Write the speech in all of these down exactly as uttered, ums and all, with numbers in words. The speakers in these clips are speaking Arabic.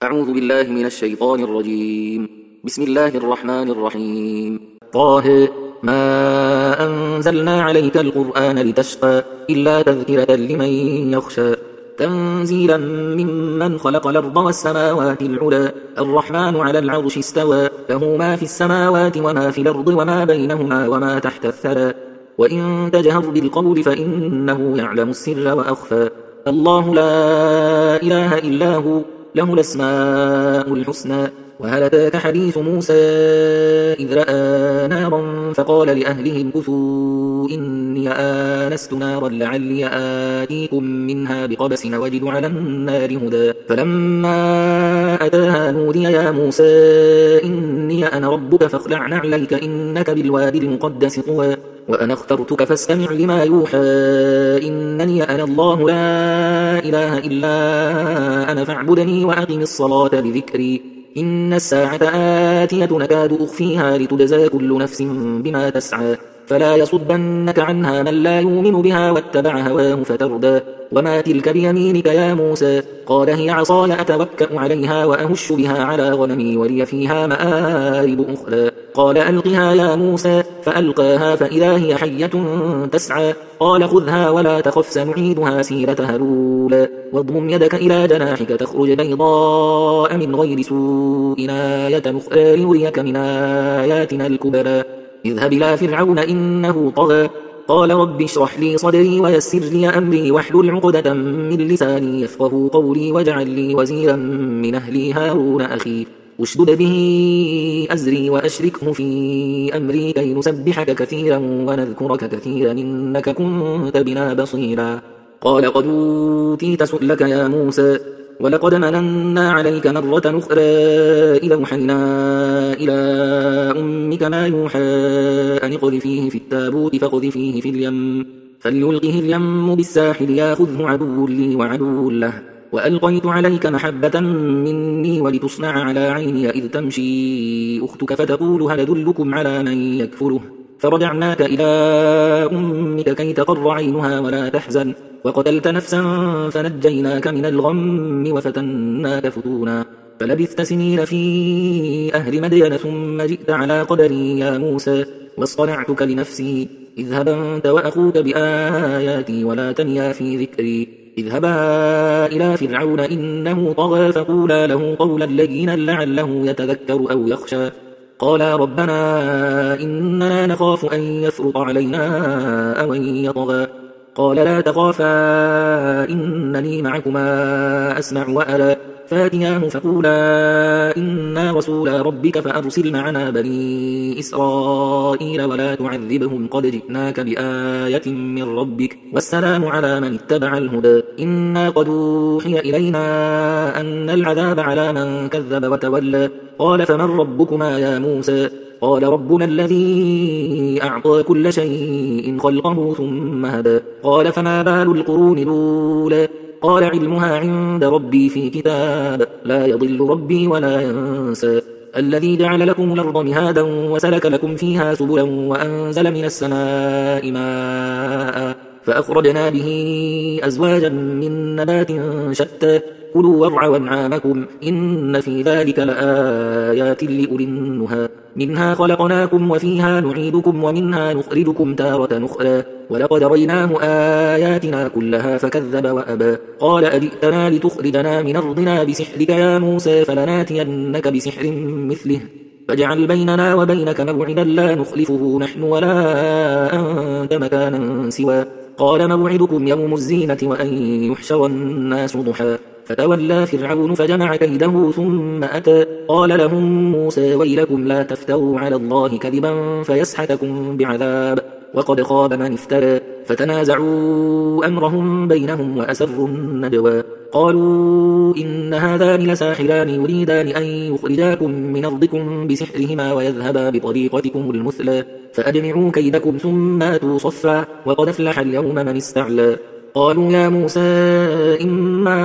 أعوذ بالله من الشيطان الرجيم. بسم الله الرحمن الرحيم. طه ما أنزلنا عليك القرآن لتشقى إلا تذكرة لمن يخشى تنزيلا ممن خلق الأرض والسماوات العلى الرحمن على العرش استوى له ما في السماوات وما في الأرض وما بينهما وما تحت الثرى وإن تجهر بالقول فإنه يعلم السر وأخفى الله لا إله إلا هو له الأسماء الحسنى. وهل أتاك حديث موسى إذ رأى نارا فقال لأهلهم كثوا إني آنست نارا لعلي آتيكم منها بقبس وجد على النار هدى فلما أتاها نودي يا موسى إني أنا ربك فاخلع نعليك إنك بالوادي المقدس طوى وأنا اخترتك فاستمع لما يوحى إنني أنا الله لا إله إلا أنا فاعبدني وأقم الصلاة بذكري إن الساعة آتية نكاد أخفيها لتجزى كل نفس بما تسعى فلا يصدنك عنها من لا يؤمن بها واتبع هواه فتردى وما تلك بيمينك يا موسى قال هي عصاي أتوكأ عليها وأهش بها على غنمي ولي فيها مآرب أخرى قال ألقها يا موسى فألقاها فإذا هي حية تسعى قال خذها ولا تخف سنعيدها سيرتها الأولى واضمم يدك إلى جناحك تخرج بيضاء من غير سوء آية أخرى لنريك من آياتنا الكبرى اذهب إلى فرعون إنه طغى قال رب اشرح لي صدري ويسر لي أمري واحلل عقدة من لساني يفقهوا قولي واجعل لي وزيرا من أهلي هارون أخي اشدد به أزري وأشركه في أمري كي نسبحك كثيرا ونذكرك كثيرا إنك كنت بنا بصيرا قال قد أوتيت سؤلك يا موسى ولقد مننا عليك مرة أخرى إذا أوحينا إلى أمك ما يوحى أن اقذفيه في التابوت فاقذفيه في اليم فليلقه اليم بالساحل ياخذه عدو لي وعدو له وألقيت عليك محبة مني ولتصنع على عيني إذ تمشي أختك فتقول هل أدلكم على من يكفره فرجعناك إلى أمك كي تقر عينها ولا تحزن وقتلت نفسا فنجيناك من الغم وفتناك فتونا فلبثت سنين في أهل مدين ثم جئت على قدري يا موسى واصطنعتك لنفسي اذهب أنت وأخوك بآياتي ولا تنيا في ذكري اذهبا إلى فرعون إنه طغى فقولا له قولا لينا لعله يتذكر أو يخشى قالا ربنا إننا نخاف أن يفرط علينا أو أن يطغى قال لا تخافا إنني معكما أسمع وأرى فاتياه فقولا إنا رسولا ربك فأرسل معنا بني إسرائيل ولا تعذبهم قد جئناك بآية من ربك والسلام على من اتبع الهدى إنا قد أوحي إلينا أن العذاب على من كذب وتولى قال فمن ربكما يا موسى قال ربنا الذي أعطى كل شيء خلقه ثم هدى قال فما بال القرون الأولى قال علمها عند ربي في كتاب لا يضل ربي ولا ينسى الذي جعل لكم الأرض مهادا وسلك لكم فيها سبلا وأنزل من السماء ماء فأخرجنا به أزواجا من نبات شتى كلوا وارعوا أنعامكم إن في ذلك لآيات لأولي النهى منها خلقناكم وفيها نعيدكم ومنها نخرجكم تارة أخرى ولقد ريناه آياتنا كلها فكذب وأبى قال أجئتنا لتخرجنا من أرضنا بسحرك يا موسى فلناتينك بسحر مثله فاجعل بيننا وبينك موعدا لا نخلفه نحن ولا أنت مكانا سوى قال موعدكم يوم الزينة وأن يحشر الناس ضحى فتولى فرعون فجمع كيده ثم أتى قال لهم موسى ويلكم لا تفتروا على الله كذبا فيسحتكم بعذاب وقد خاب من افترى فتنازعوا أمرهم بينهم وأسروا النجوى قالوا إن هذان لساحران يريدان أن يخرجاكم من أرضكم بسحرهما ويذهبا بطريقتكم المثلى فأجمعوا كيدكم ثم آتوا صفا وقد أفلح اليوم من استعلى قالوا يا موسى إما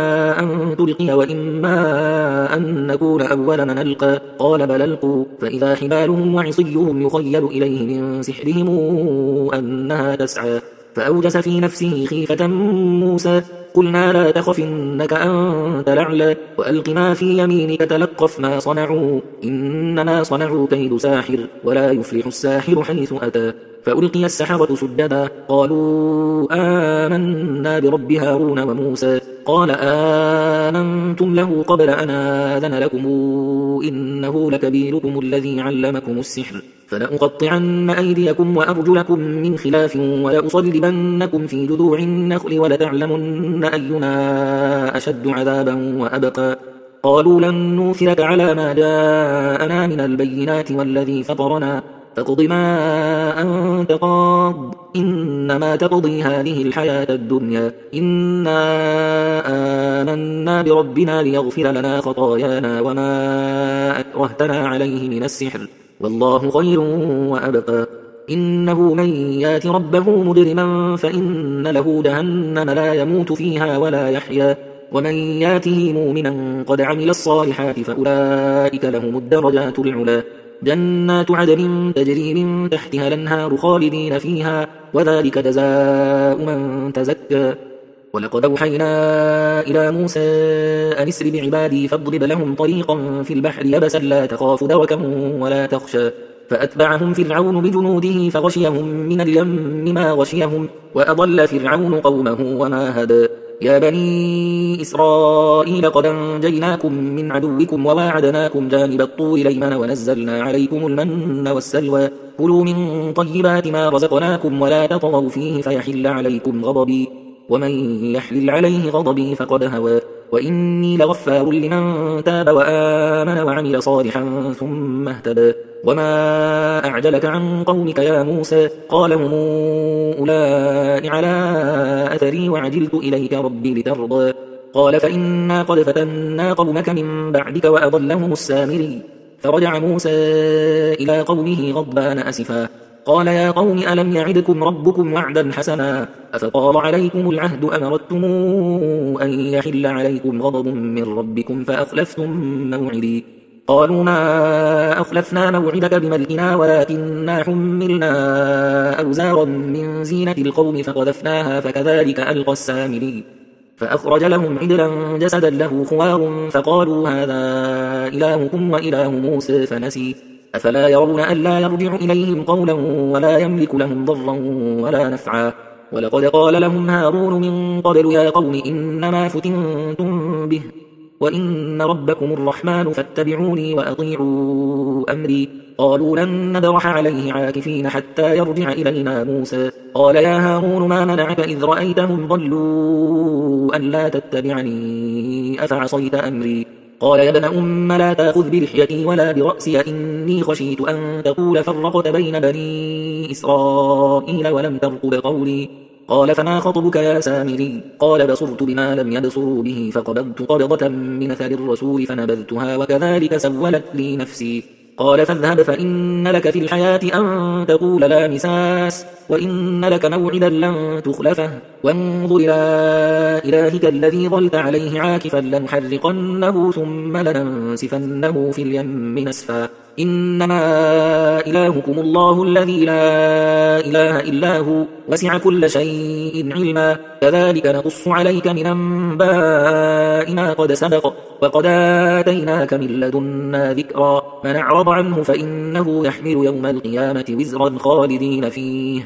أن تلقي وإما أن نكون أول من ألقى قال بل ألقوا فإذا حبالهم وعصيهم يخيل إليه من سحرهم أنها تسعى فأوجس في نفسه خيفة موسى قلنا لا تخف إنك أنت الأعلى وألق ما في يمينك تلقف ما صنعوا إنما صنعوا كيد ساحر ولا يفلح الساحر حيث أتى فألقي السحرة سجدا قالوا آمنا برب هارون وموسى قال آمنتم له قبل أن آذن لكم إنه لكبيركم الذي علمكم السحر فلأقطعن أيديكم وأرجلكم من خلاف ولأصلبنكم في جذوع النخل ولتعلمن أينا أشد عذابا وأبقى قالوا لن نوثرك على ما جاءنا من البينات والذي فطرنا فاقض ما أنت قاض إنما تقضي هذه الحياة الدنيا إنا آمنا بربنا ليغفر لنا خطايانا وما أكرهتنا عليه من السحر والله خير وأبقى إنه من يات ربه مجرما فإن له جهنم لا يموت فيها ولا يحيا ومن ياته مؤمنا قد عمل الصالحات فأولئك لهم الدرجات العلا جنات عدن تجري من تحتها الأنهار خالدين فيها وذلك جزاء من تزكى ولقد أوحينا إلى موسى أن اسر بعبادي فاضرب لهم طريقا في البحر يبسا لا تخاف دركا ولا تخشى فأتبعهم فرعون بجنوده فغشيهم من اليم ما غشيهم وأضل فرعون قومه وما هدى يا بني إسرائيل قد أنجيناكم من عدوكم وواعدناكم جانب الطور الأيمن ونزلنا عليكم المن والسلوى كلوا من طيبات ما رزقناكم ولا تطغوا فيه فيحل عليكم غضبي ومن يحلل عليه غضبي فقد هوى وإني لغفار لمن تاب وآمن وعمل صالحا ثم اهتدى وما أعجلك عن قومك يا موسى قال هم أولئك على أثري وعجلت إليك ربي لترضى قال فإنا قد فتنا قومك من بعدك وأضلهم السامري فرجع موسى إلى قومه غضبان أسفا قال يا قوم ألم يعدكم ربكم وعدا حسنا أفطال عليكم العهد أم أردتم أن يحل عليكم غضب من ربكم فأخلفتم موعدي قالوا ما أخلفنا موعدك بملكنا ولكننا حملنا أوزارا من زينة القوم فقذفناها فكذلك ألقى السامري فأخرج لهم عجلا جسدا له خوار فقالوا هذا إلهكم وإله موسى فنسي أفلا يرون ألا يرجع إليهم قولا ولا يملك لهم ضرا ولا نفعا ولقد قال لهم هارون من قبل يا قوم إنما فتنتم به وإن ربكم الرحمن فاتبعوني وأطيعوا أمري قالوا لن نبرح عليه عاكفين حتى يرجع إلينا موسى قال يا هارون ما منعك إذ رأيتهم ضلوا أن لا تتبعني أفعصيت أمري قال يا ابن أم لا تأخذ بلحيتي ولا برأسي إني خشيت أن تقول فرقت بين بني إسرائيل ولم ترقب قولي قال فما خطبك يا سامري قال بصرت بما لم يبصروا به فقبضت قبضة من أثر الرسول فنبذتها وكذلك سولت لي نفسي قال فاذهب فإن لك في الحياة أن تقول لا مساس وإن لك موعدا لن تخلفه وانظر إلى إلهك الذي ظلت عليه عاكفا لنحرقنه ثم لننسفنه في اليم نسفا إنما إلهكم الله الذي لا إله إلا هو وسع كل شيء علما كذلك نقص عليك من أنباء ما قد سبق وقد آتيناك من لدنا ذكرا من أعرض عنه فإنه يحمل يوم القيامة وزرا خالدين فيه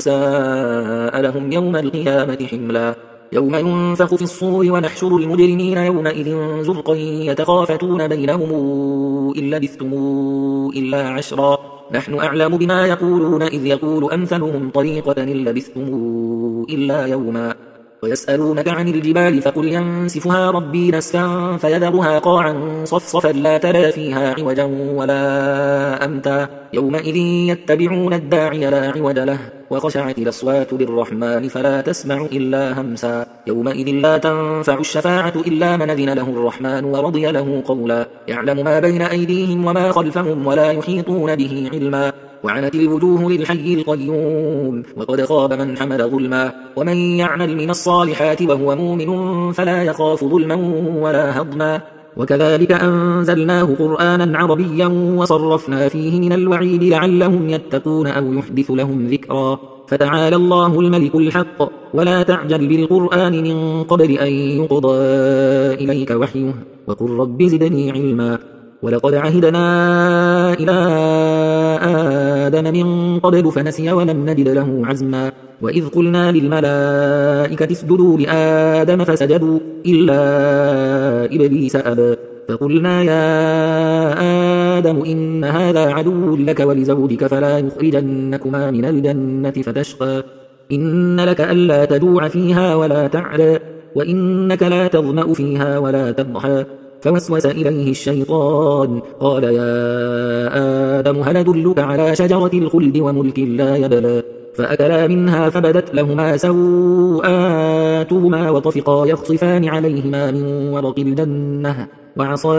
وساء لهم يوم القيامة حملا يوم ينفخ في الصور ونحشر المجرمين يومئذ زرقا يتخافتون بينهم إن لبثتم إلا عشرا نحن أعلم بما يقولون إذ يقول أمثلهم طريقة إن لبثتم إلا يوما ويسألونك عن الجبال فقل ينسفها ربي نسفا فيذرها قاعا صفصفا لا ترى فيها عوجا ولا أمتا يومئذ يتبعون الداعي لا عوج له وخشعت الأصوات للرحمن فلا تسمع إلا همسا يومئذ لا تنفع الشفاعة إلا من أذن له الرحمن ورضي له قولا يعلم ما بين أيديهم وما خلفهم ولا يحيطون به علما وعنت الوجوه للحي القيوم وقد خاب من حمل ظلما ومن يعمل من الصالحات وهو مؤمن فلا يخاف ظلما ولا هضما وكذلك أنزلناه قرآنا عربيا وصرفنا فيه من الوعيد لعلهم يتقون أو يحدث لهم ذكرا فتعالى الله الملك الحق ولا تعجل بالقرآن من قبل أن يقضى إليك وحيه وقل رب زدني علما ولقد عهدنا إلى آدم من قبل فنسي ولم نجد له عزما وإذ قلنا للملائكة اسجدوا لآدم فسجدوا إلا إبليس أبى فقلنا يا آدم إن هذا عدو لك ولزوجك فلا يخرجنكما من الجنة فتشقى إن لك ألا تجوع فيها ولا تعرى وإنك لا تظمأ فيها ولا تضحى فوسوس إليه الشيطان قال يا آدم هل أدلك على شجرة الخلد وملك لا يبلى فأكلا منها فبدت لهما سوآتهما وطفقا يخصفان عليهما من ورق الجنة وعصى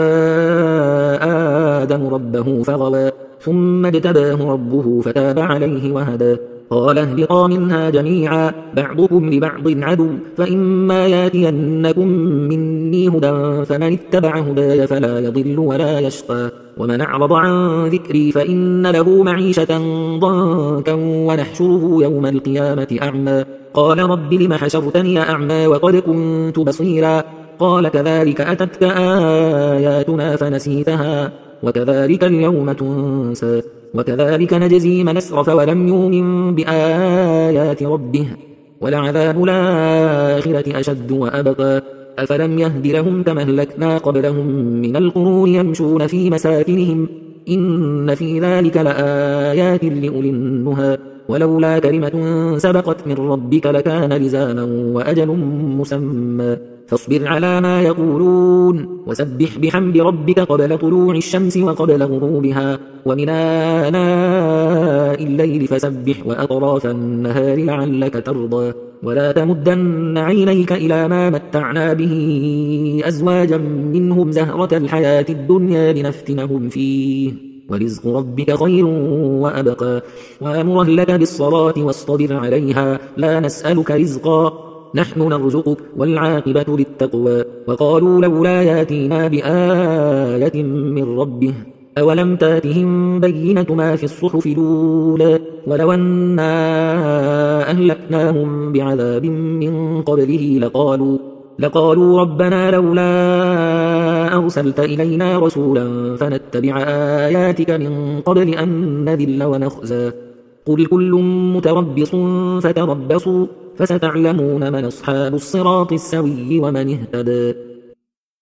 آدم ربه فغوى ثم اجتباه ربه فتاب عليه وهدى قال اهبطا منها جميعا بعضكم لبعض عدو فإما ياتينكم مني هدى فمن اتبع هداي فلا يضل ولا يشقى ومن أعرض عن ذكري فإن له معيشة ضنكا ونحشره يوم القيامة أعمى قال رب لم حشرتني أعمى وقد كنت بصيرا قال كذلك أتتك آياتنا فنسيتها وكذلك اليوم تنسى وكذلك نجزي من أسرف ولم يؤمن بآيات ربه ولعذاب الآخرة أشد وأبقى أفلم يهد لهم كما أهلكنا قبلهم من القرون يمشون في مساكنهم إن في ذلك لآيات لأولي النهى ولولا كلمة سبقت من ربك لكان لزاما وأجل مسمى فاصبر على ما يقولون وسبح بحمد ربك قبل طلوع الشمس وقبل غروبها ومن آناء الليل فسبح وأطراف النهار لعلك ترضى ولا تمدن عينيك إلى ما متعنا به أزواجا منهم زهرة الحياة الدنيا لنفتنهم فيه ورزق ربك خير وأبقى وأمر لك بالصلاة واصطبر عليها لا نسألك رزقا نحن نرزقك والعاقبة للتقوى وقالوا لولا ياتينا بآية من ربه أولم تاتهم بينة ما في الصحف الأولى ولو أنا أهلكناهم بعذاب من قبله لقالوا لقالوا ربنا لولا أرسلت إلينا رسولا فنتبع آياتك من قبل أن نذل ونخزى قل كل متربص فتربصوا فستعلمون من أصحاب الصراط السوي ومن اهتدى